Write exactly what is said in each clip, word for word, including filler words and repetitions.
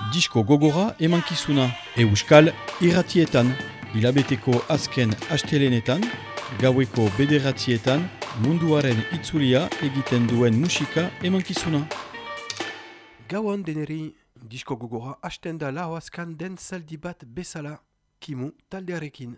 Disko gogora emankizuna Euskal irratietan, hilabeteko azken astelenetan, gaueko bederatzietan, munduaren itzulia egiten duen musika emankizuna. Gauan deneri, disko gogora hasten da lau azkan den zaldi bat bezala, Kimu taldearekin.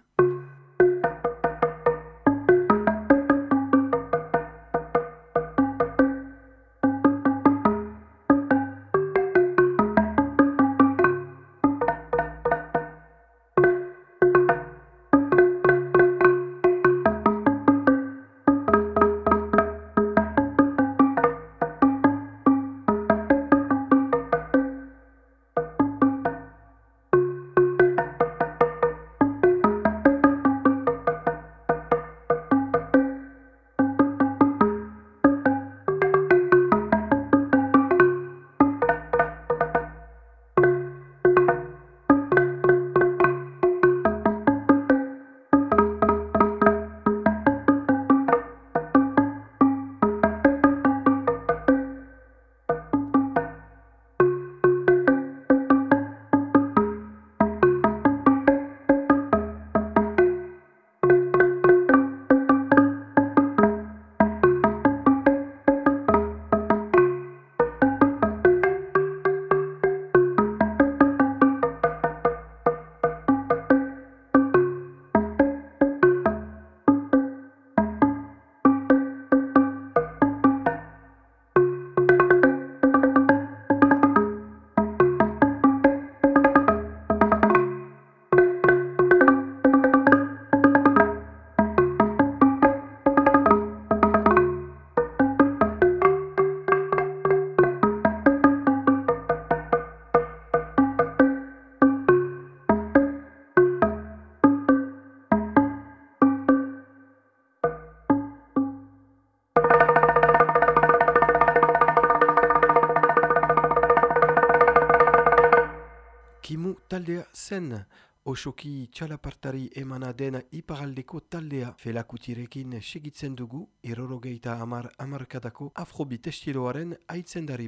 Kimu taldea zen, osoki txalapartari emana den iparaldeko taldea felakutirekin segitzen dugu irorogeita amar amarkadako afrobit estiloaren aitzendari.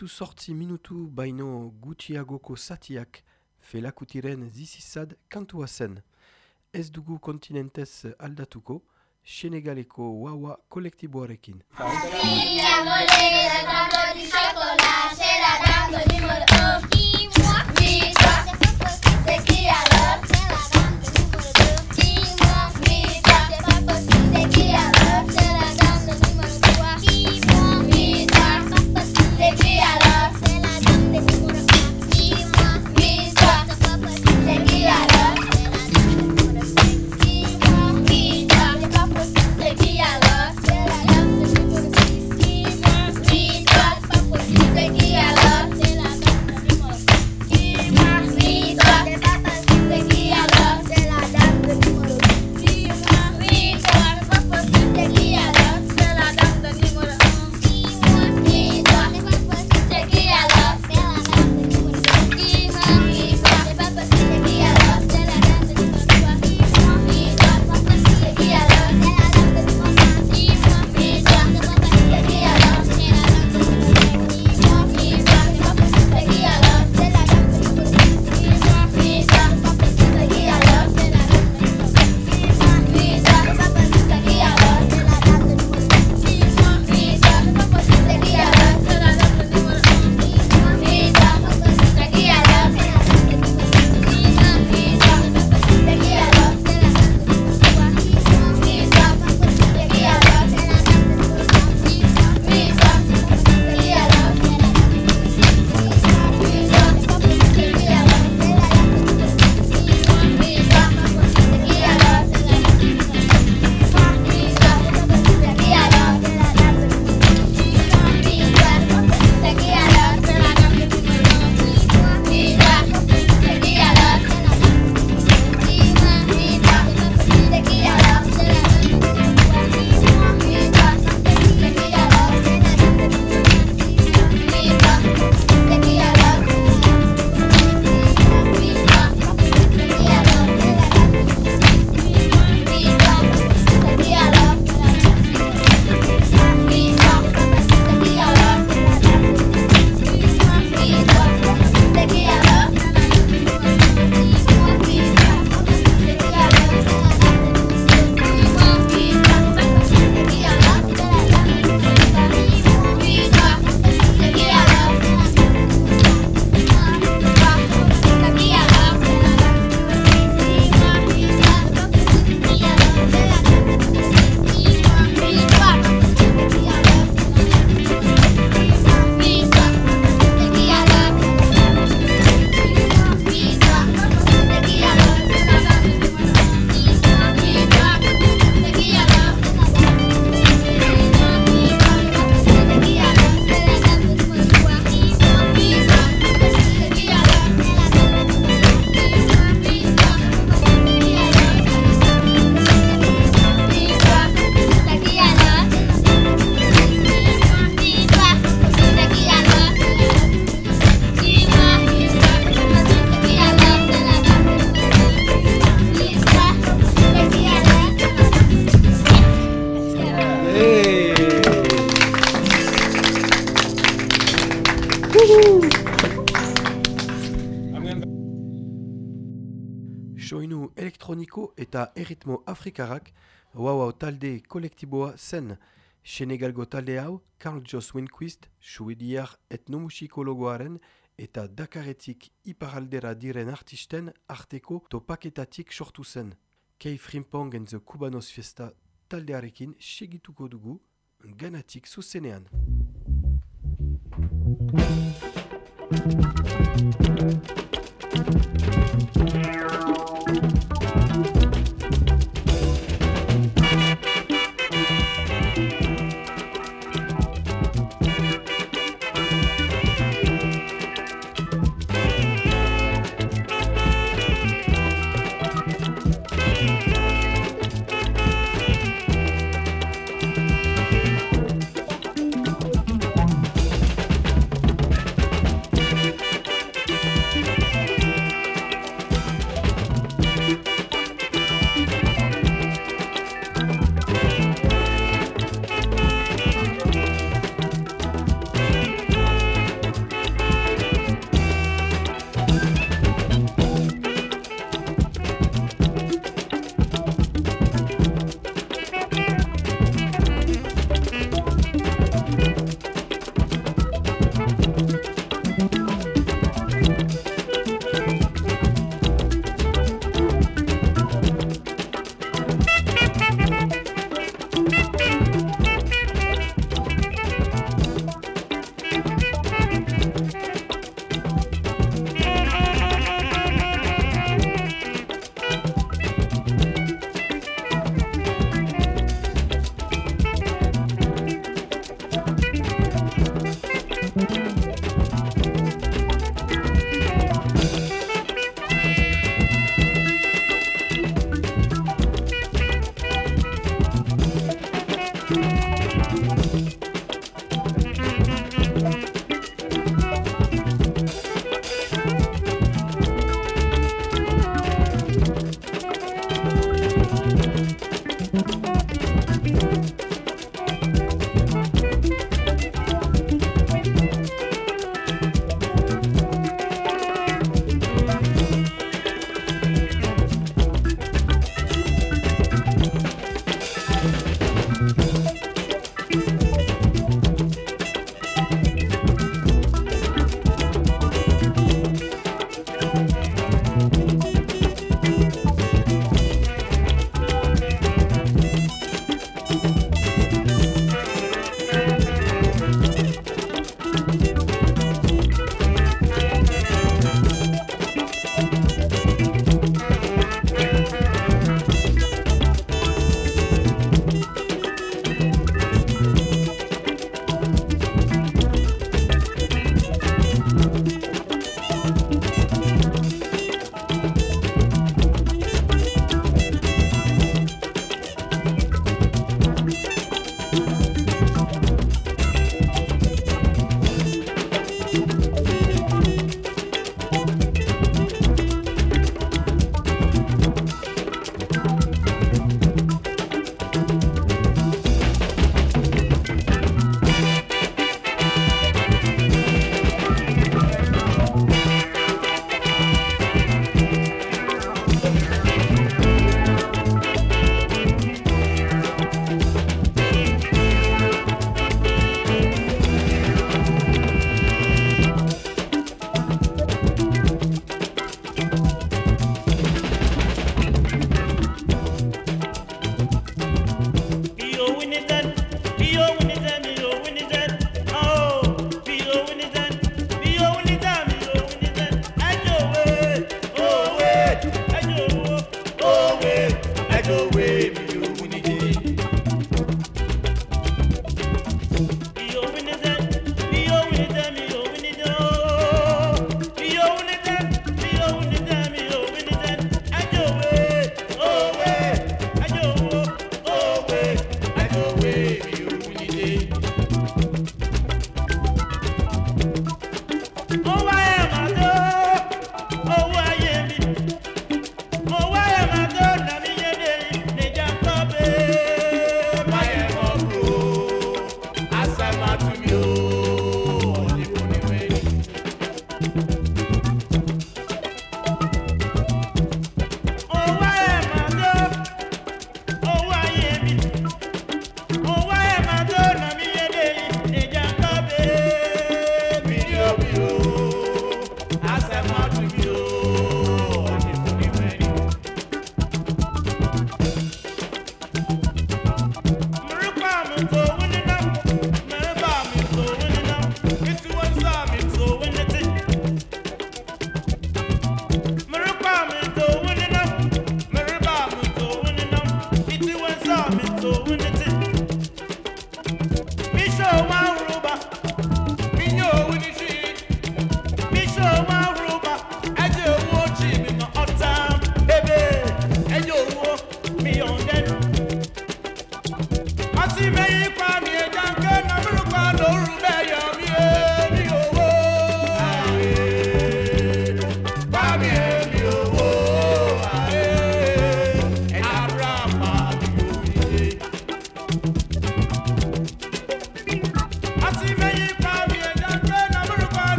Oitu sortzi minutu baino gutxiagoko zatiak felakutiren zizizad kantua zen. Ez dugu kontinentez aldatuko, Senegaleko wawa kolektiboarekin. Soinu elektroniko eta erritmo afrikarrak wawa talde kolektiboa zen. Senegalgo talde hau Carl Joss Winquist, suediar etnomusikologoaren eta Dakaretik iparaldera diren artisten arteko topaketatik sortu zen. Kei Frimpong and the Cubanos Fiesta taldearekin segituko dugu Ganatik zuzenean.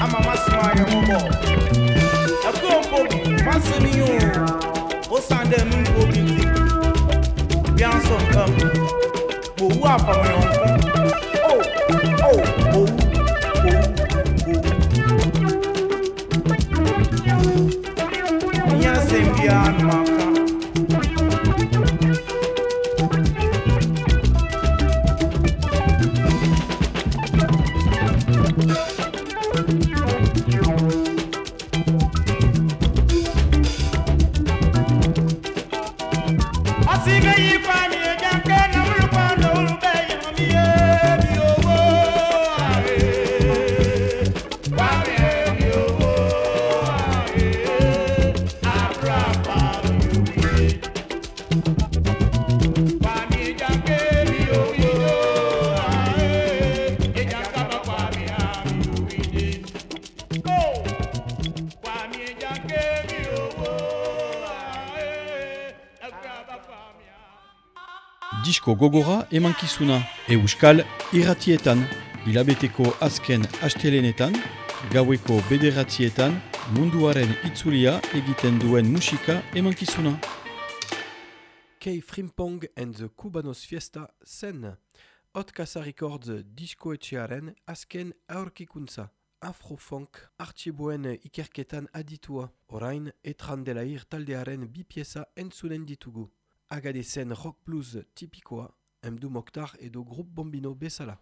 ama masma ya mobo akwo pobi masemi yo o sande mun pobi bien son comme bo wa pa mo oh oh oh oh nya sembia maka Disko gogora emankizuna Euskal irratietan, hilabeteko azken astelenetan, gaueko bederatzietan, munduaren itzulia egiten duen musika emankizuna. Kei Frimpong and the Cubanos Fiesta zen. Hot Casa Records disko etxearen azken aurkikuntza. Afrofunk artxiboen ikerketan aditua. Orain etrandelair taldearen bi pieza entzunen ditugu. Agadezen rock blues tipikoa, emdu Moktar edo Grup Bombino bezala.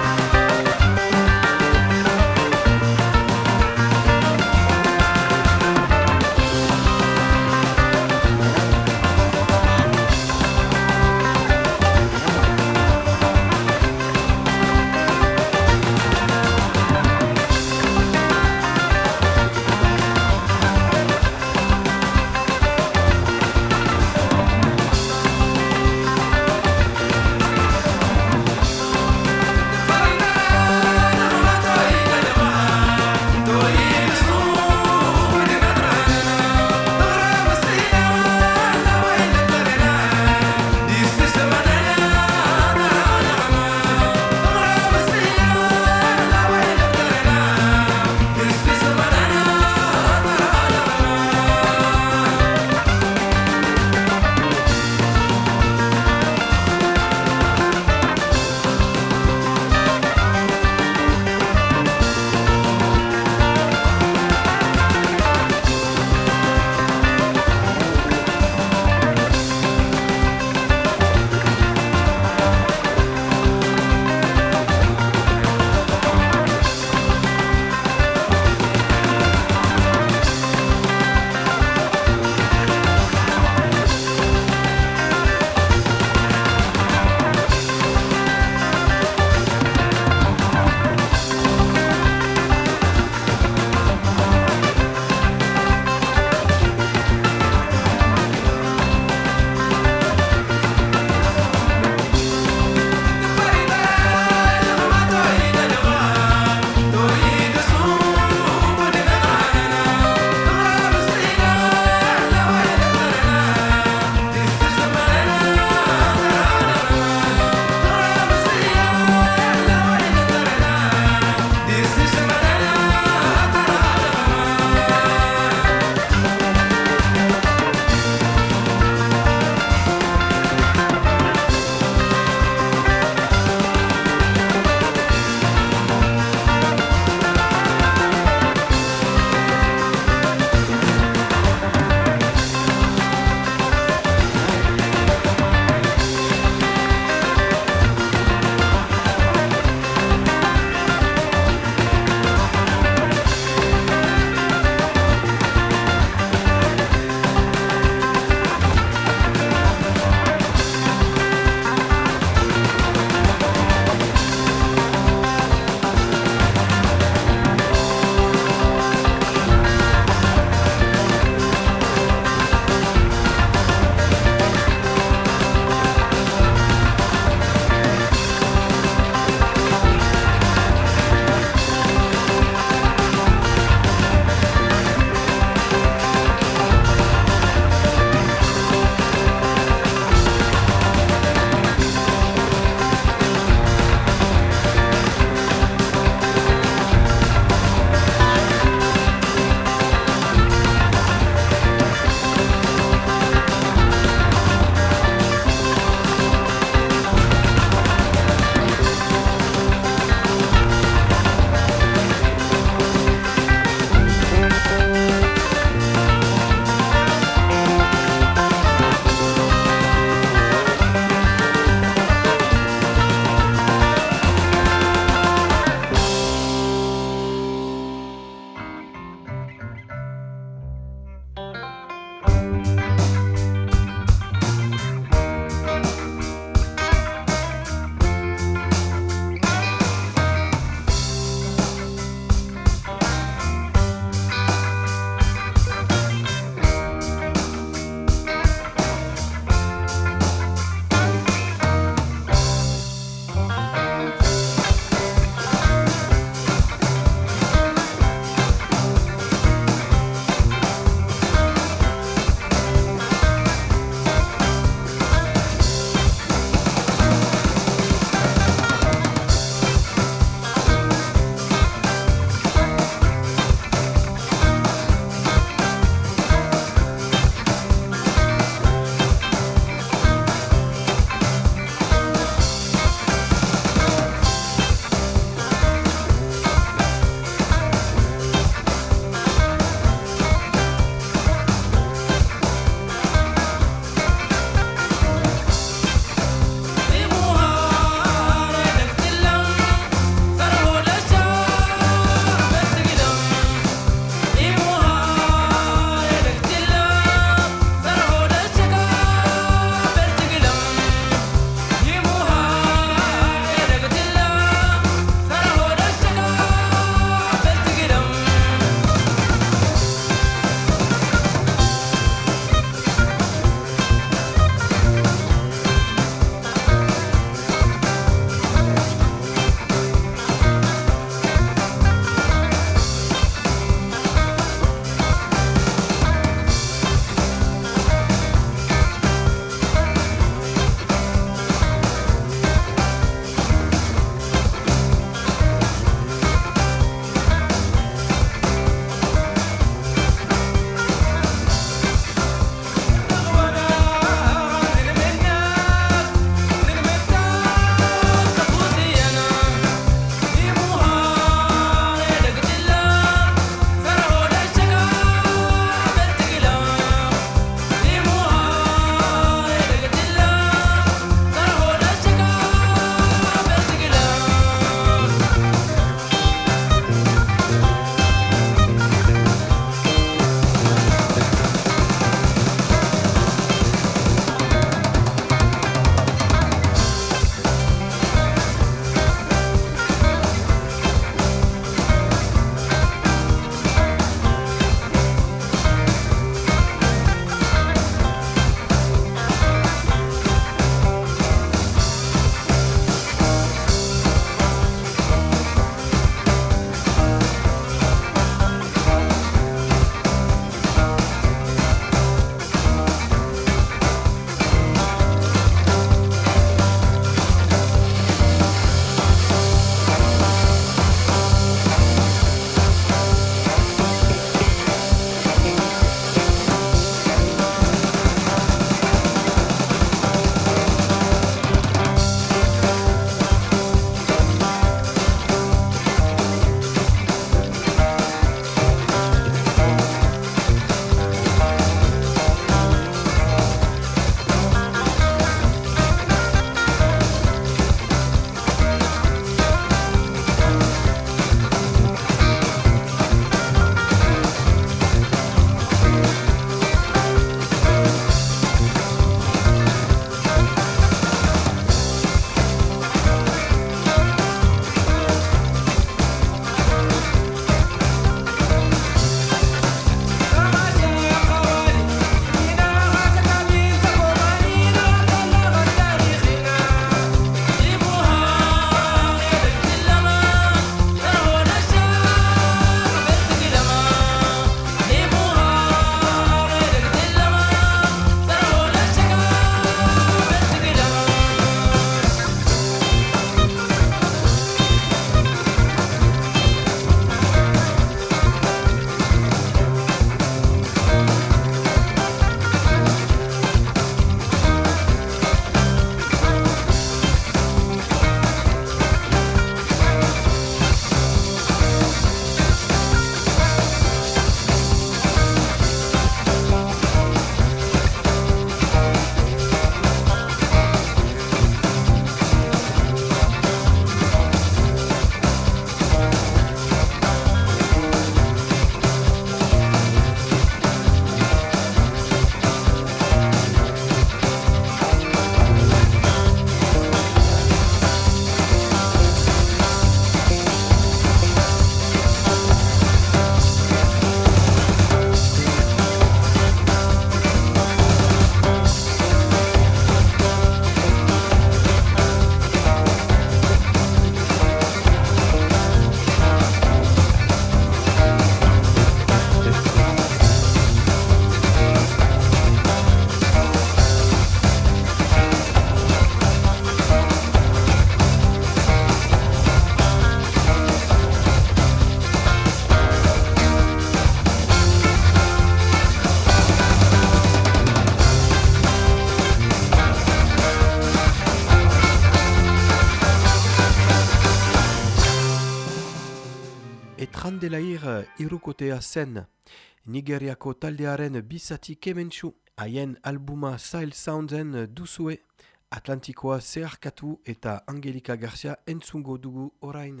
Trandelair irukotea zen. Nigeriako taldearen bizati kementsu. Haien albuma Sahel Soundsen duzue. Atlantikoa zeharkatu eta Angelika Garcia entzungo dugu orain.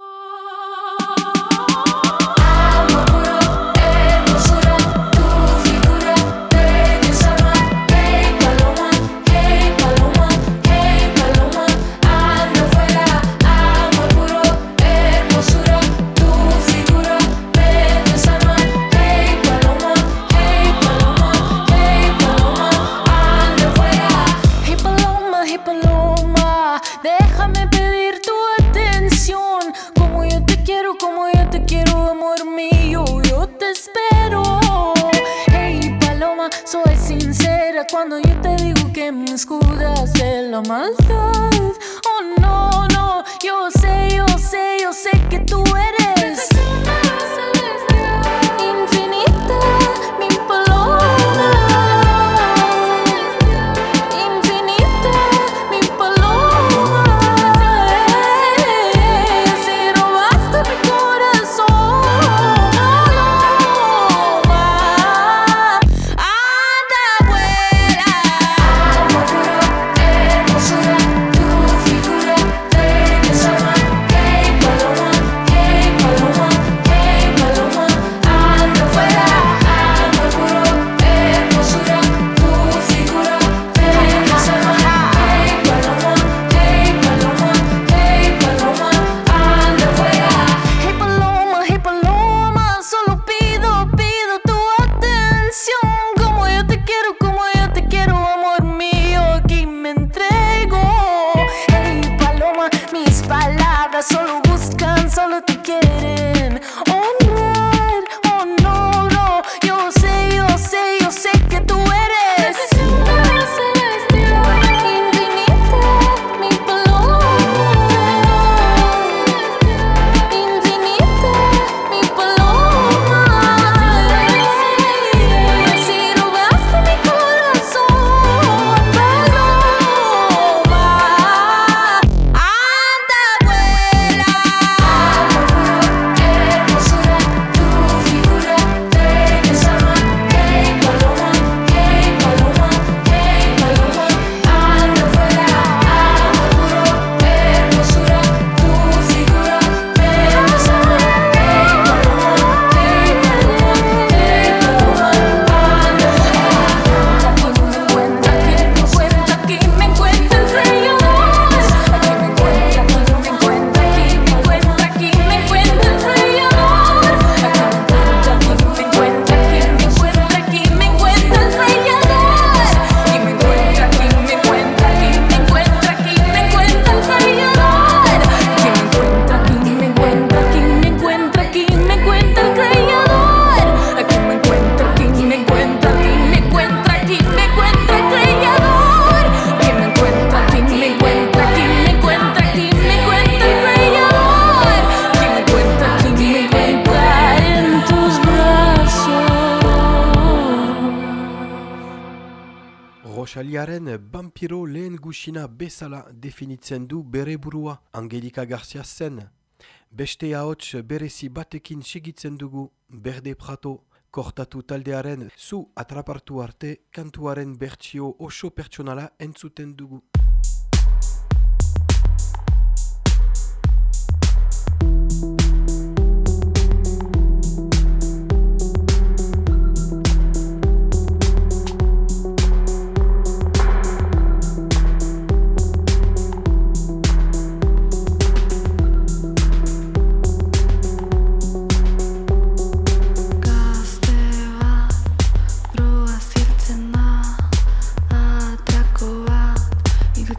Cuando yo te digo que me escudas de la maldad. Oh no, no, yo sé, yo sé, yo sé que tú eres infinita, mi paloma. Infinita, mi paloma. Si robaste mi corazón, paloma, anda, vuela. Alma pura, hermosura, tu figura te desarma. Hey paloma, hey paloma, hey paloma, anda fuera. Alma pura, hermosura, tu figura te desarma. Hey paloma, hey paloma, hey paloma, anda fuera. Hey paloma, hey paloma, solo pido, pido tu atención. Como yo te quiero, como yo te quiero, amor mío, aquí me entrego. Hey paloma, mis palabras solo buscan, solo te quieren honrar. Oh no, no, yo sé, yo sé, yo sé que tú eres infinita, mi paloma. Infinita, mi paloma. Si robaste mi corazón, paloma, anda, vuela. Alma pura, hermosura, tu figura te desarma. Hey paloma, hey paloma, hey paloma, anda fuera. Alma pura, hermosura, tu figura te desarma. Hey paloma, hey paloma, hey paloma, anda fuera. Aquí me encuentra, aquí me encuentra, aquí me encuentra el Reyador. Aquí me encuentra, aquí me encuentra, aquí me encuentra, aquí me encuentra el Reyador. Aquí me encuentra, aquí me encuentra, aquí me encuentra, aquí me encuentra el Reyador. Aquí me encuentra, aquí me encuentra, aquí me encuentra, aquí me encuentra el Reyador. Aquí me encuentra, aquí me encuentra, aquí me encuentra, aquí me encuentra el Reyador. Aquí me encuentra, aquí me encuentra, aquí me encuentra, aquí me encuentra el Reyador. Aquí me encuentra, aquí me encuentra, aquí me encuentra, aquí me encuentra el Reyador. Aquí me encuentra, aquí me encuentra en tus brazos. Rochaliaren vampiro lehen gusina bezala definitzen du bere burua, Angelika Garcia zen. Beste ahots berezi batekin segitzen dugu, Berde Prato, kortatu taldearen zu atrapartu arte, kantuaren bertsio oso pertsonala entzuten dugu. Gazte bat, proa zirtzen da, atrako bat,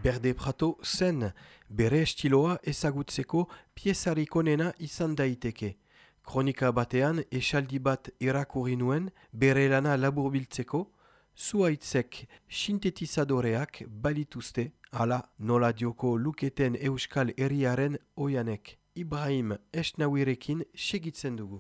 Berde Prato zen, bere estiloa ezagutzeko piezarik onena izan daiteke. Kronika batean esaldi bat irakurri nuen bere lana laburbiltzeko, zuaitzek sintetizadoreak balituzte, ala nola dioko luketen euskal herriaren oianek. Ibrahim Esnawirekin segitzen dugu.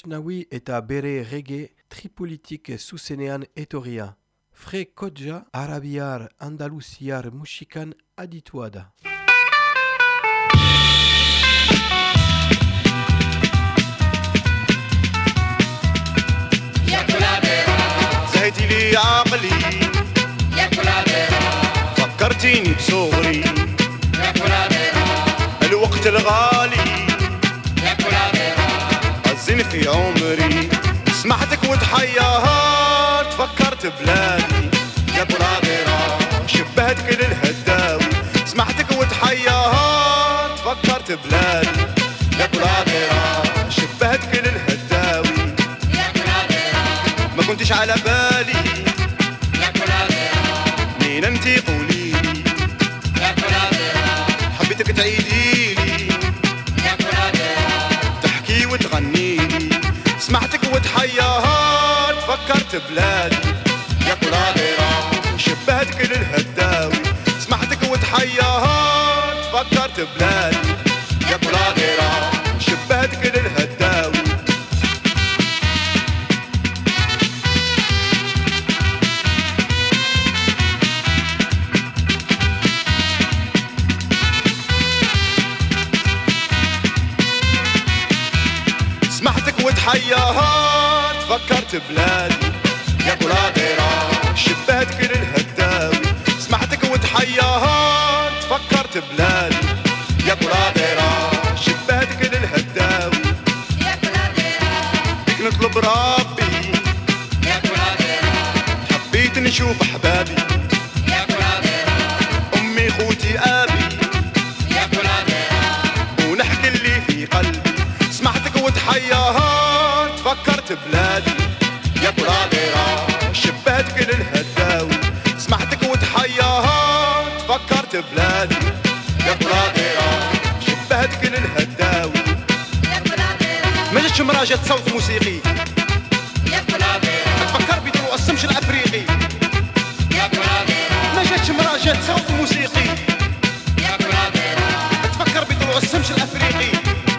Ashnawi eta bere reggae tripolitik zuzenean etorria. Fre Kodja arabiar andaluziar musikan aditua da. زهيتي لي عقلي يا كلابيرا فكرتيني بصغري يا كلابيرا الوقت الغالي يا كلابيرا الزين في عمري سمعتك وتحيرت فكرت بلادي يا كلابيرا شبهت كل الهداوي سمعتك وتحيرت فكرت بلادي يا كلابيرا شبهت كل الهداوي يا كلابيرا ما كنتش على بالي يا كلابيرا مين انتي قوليلي يا كلابيرا حبيتك تعيديلي يا كلابيرا تحكي وتغنيلي سمعتك وتحيرت فكرت بلادي يا كلابيرا شبهت كل الهداوي سمعتك وتحيرت فكرت بلادي يا كلابيرا شبهت كل الهداوي سمعتك وتحيرت فكرت بلادي يا كلابيرا شبهت كل الهداوي سمعتك وتحيرت فكرت بلادي يا كلابيرا شبهت كل الهداوي يا كلابيرا بيك نطلب ربي يا كلابيرا حبيت نشوف احبابي يا كلابيرا امي خوتي ابي يا كلابيرا ونحكي اللي في قلبي سمعتك وتحيرت فكرت بلادي يا كلابيرا شبهت كل الهداوي سمعتك وتحيرت فكرت بلادي يا كلابيرا شبهت كل الهداوي يا كلابيرا ما جاتش مرا جات صوت موسيقي يا كلابيرا تفكر بيدرو السمش الافريقي يا كلابيرا ما جاتش مرا جات صوت موسيقي يا كلابيرا تفكر بيدرو السمش الافريقي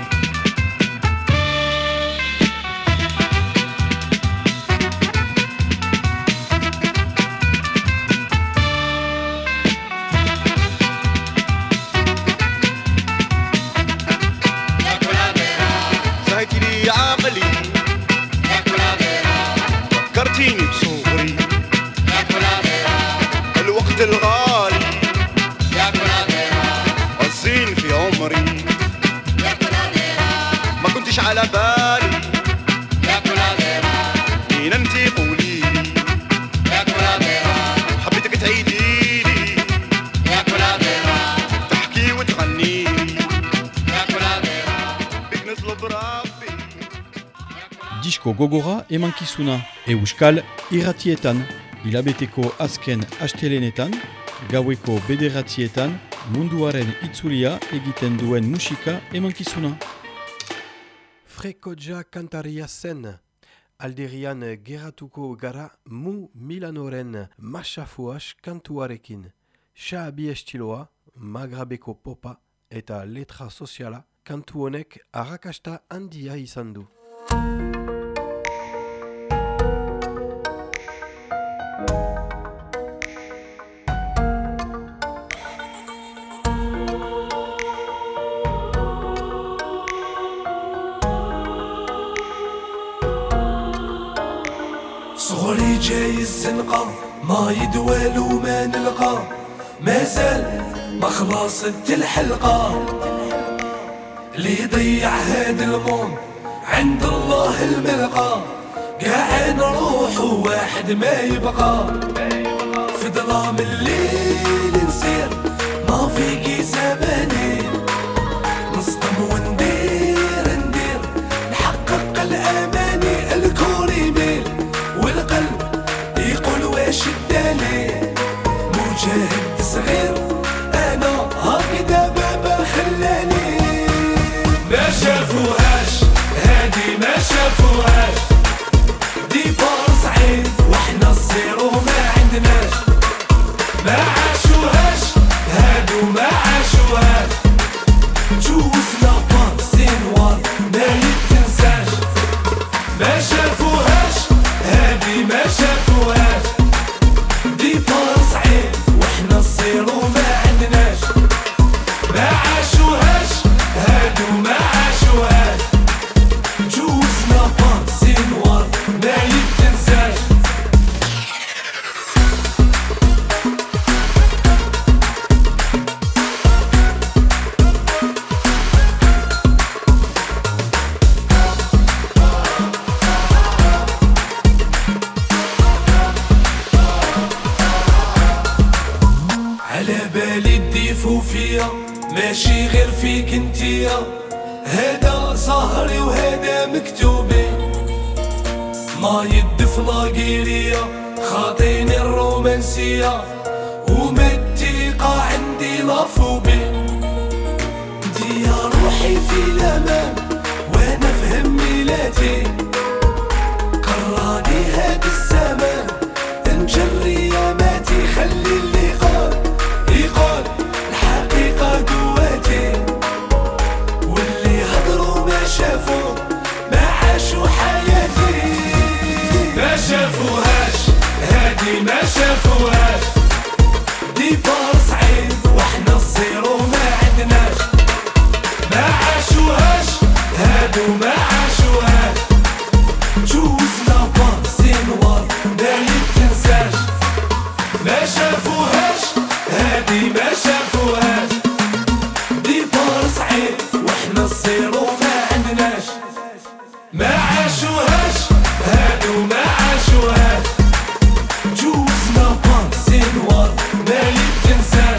يا كلابيرا زهيتي لي عقلي يا كلابيرا فكرتيني بصغري يا كلابيرا الوقت الغالي يا كلابيرا الزين في عمري يا كلابيرا ما كنتش على بالي يا كلابيرا مين انتي قوليلي يا كلابيرا حبيتك تعيديلي يا كلابيرا تحكي وتغنيلي يا كلابيرا بيك نطلب ربي Disko gogora emankizuna euskal irratietan, hilabeteko azken astelenetan, gaueko bederatzietan, munduaren itzulia egiten duen musika emankizuna. Fre Kodja kantaria zen. Alderian geratuko gara mu Milanoren masafuas kantuarekin. Xaabi estiloa, magrabeko popa eta letra soziala kantu honek arrakasta handia izan du. صغري جاي الزنقة ما يدوال وما نلقى ما زال ما خلصت الحلقة اللي يضيع هاد الموند عند الله الملقى قاعد نروح وواحد ما يبقى في ظلام الليل نسير ما فيكي زماني نصدم وندير ندير نحقق الاماني الكون يميل والقلب يقول واش الدليل مجاهد صغير انا هكذا بابا خلاني ما شافوهاش هادي ما شافوهاش ديبار صعيد واحنا الزيرو ما عندناش ما عاشوهاش هادو ما عاشوهاش جوزنا بار سنوار ما يتنساش على بالي تضيفوا فيا ماشي غير فيك انتيا، هذا ظهري وهذا مكتوبي، ما يدف لاقيريا خاطيني الرومانسية، ومتيقة عندي لافوبي، انتي يا روحي في الامان وانا في هميلاتي، قراني هاد الزمان نجري ياماتي، خلي اللي قال يقال الحقيقة قواتي، واللي هضروا ما شافوا ما عاشوا حياتي، ما شافوهاش هادي ما شافوهاش، ديبار صعيد واحنا الزيرو ما عندناش، ما عاشوهاش هادو ما عاشوهاش، جوزنا بانسي نوار ما يتنساش، ما شافوهاش هادي ما شافوهاش، ديبار صعيد واحنا الزيرو ما عندناش، ما عاشوهاش هادو ما عاشوهاش، جوزنا بانسي نوار ما يتنساش.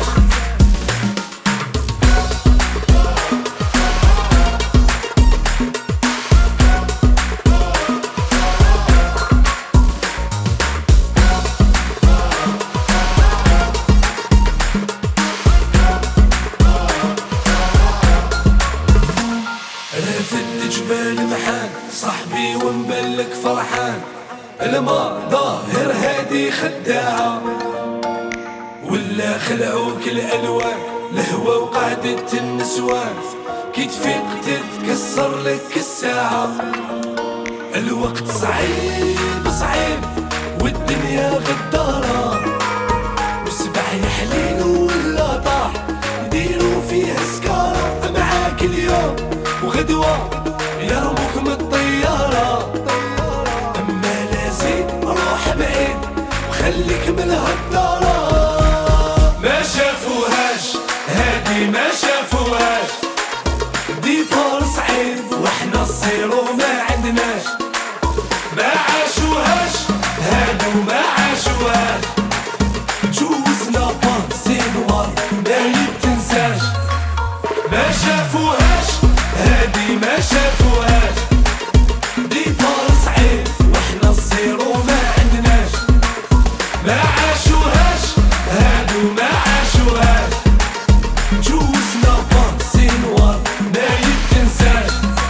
رافد جبال محان صاحبي ونبلك فرحان، الما ظاهر هادي خداعة ولا خلعوك الألوان، الهوى وقعدت النسوان، كي تفيق تتكسر لك الساعة، الوقت صعيب صعيب والدنيا غدارة، وسبع يحلين ولا طاح نديرو فيها سكارة، معاك اليوم وغدوة يرموك من الطيارة، أما لازم روح بعيد وخليك من هالدارة، ما شافوهاش هادي ما شافوهاش، ديبار صعيد واحنا الزيرو ما عندناش، ما عاشوهاش هادو ما عاشوهاش، جوزنا بانسي نوار ما يتنساش، ما شافوهاش هادي ما شافوهاش، ديبار صعيد واحنا الزيرو ما عندناش، ما عاشوهاش هادو ما عاشوهاش، جوزنا بانسي نوار ما يتنساش.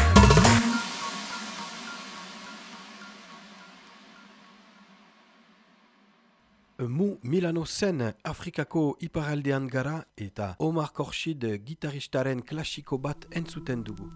Mu Milano Zen Afrikako iparaldean gara eta Omar Khorshid gitaristaren klasiko bat entzuten dugu.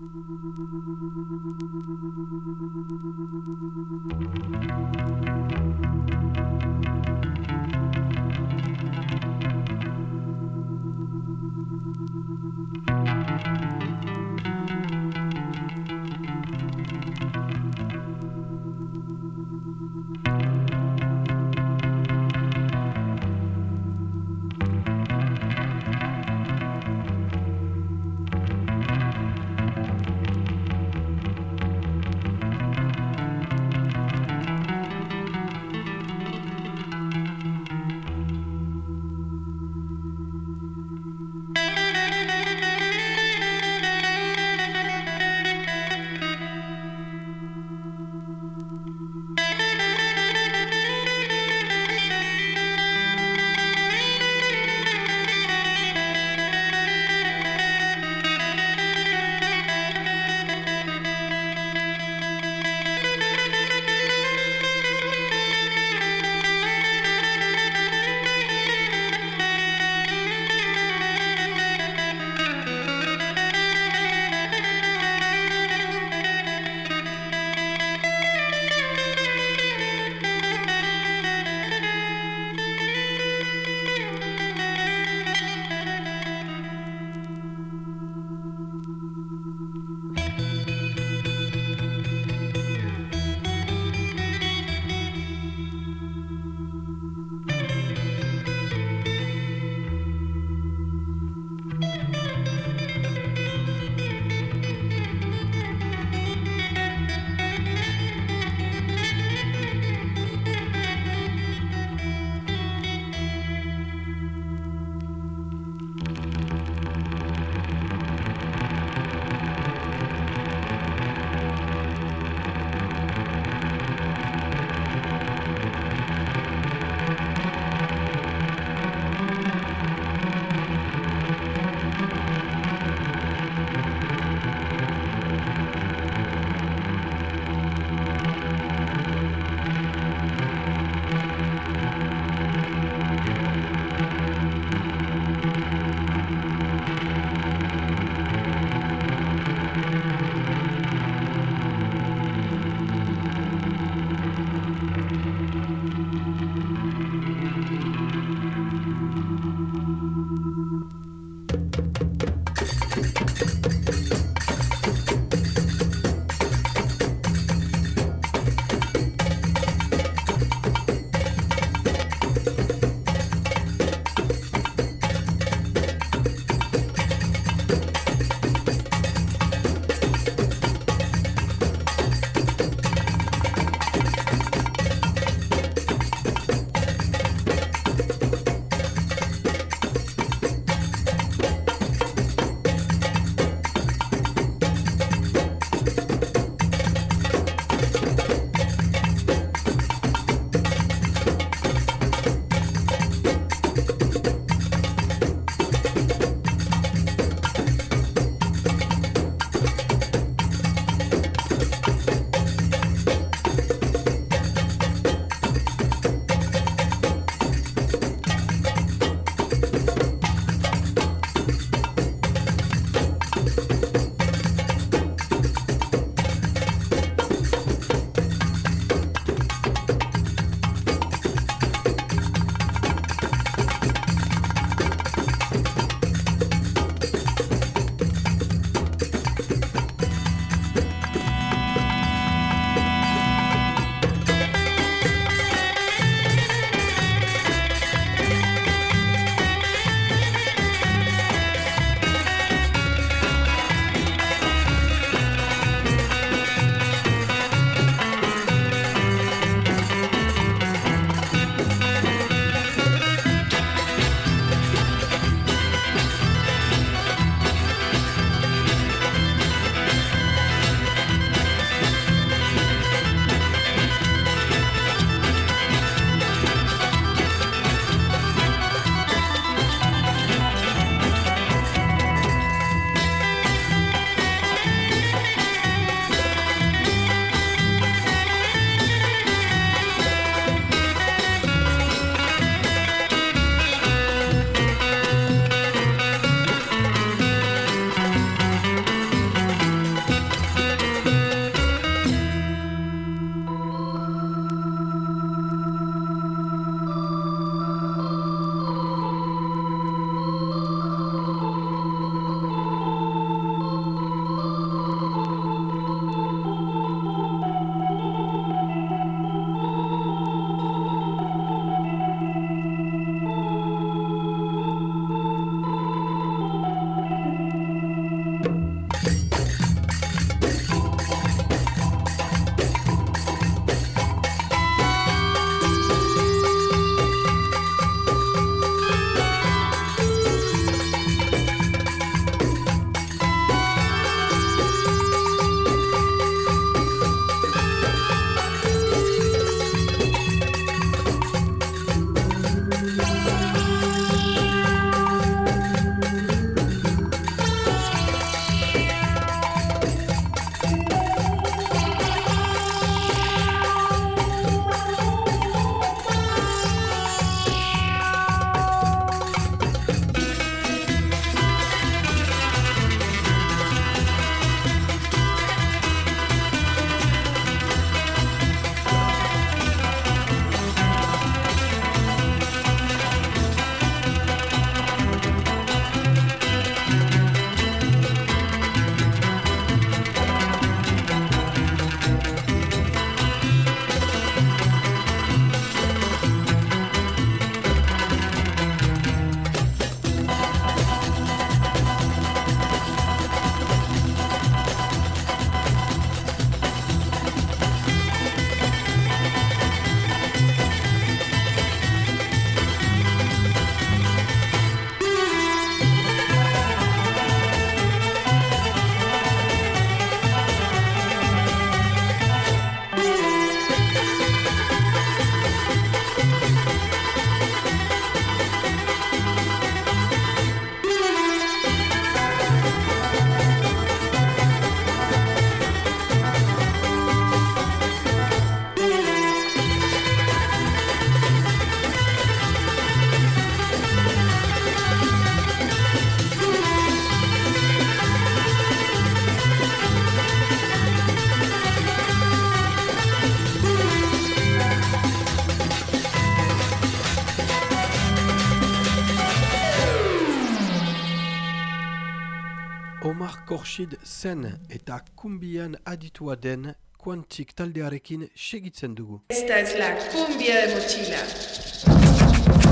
Omar Korshid zen eta kumbian aditua den Quantic taldearekin segitzen dugu. Esta es la cumbia de mochila.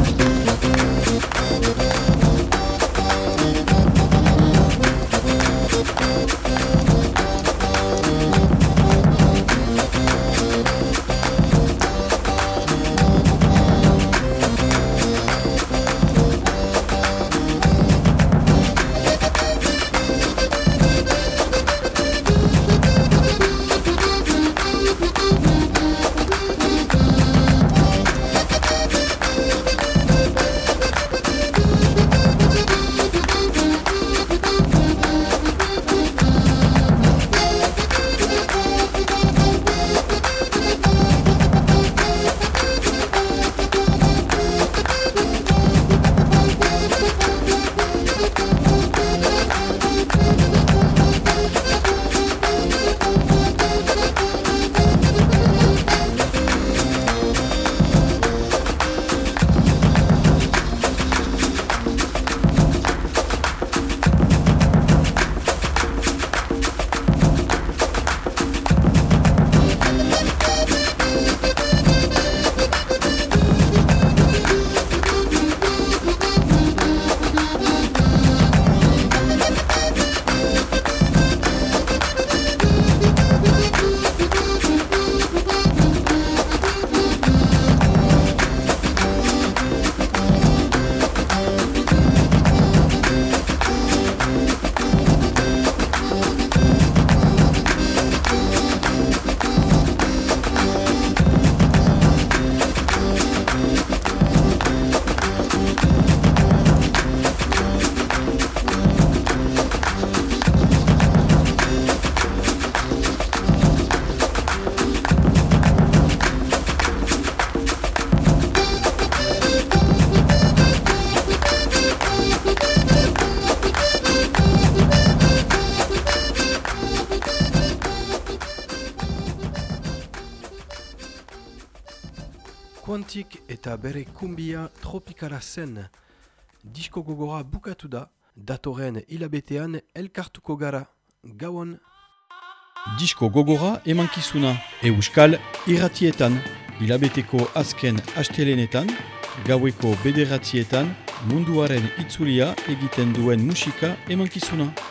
Quantic eta bere kumbia tropikala zen. Disko gogora bukatu da, datorren hilabetean elkartuko gara. Gauan. Disko gogora emankizuna euskal irratietan, hilabeteko azken astelenetan, gaueko bederatzietan, munduaren itzulia egiten duen musika emankizuna.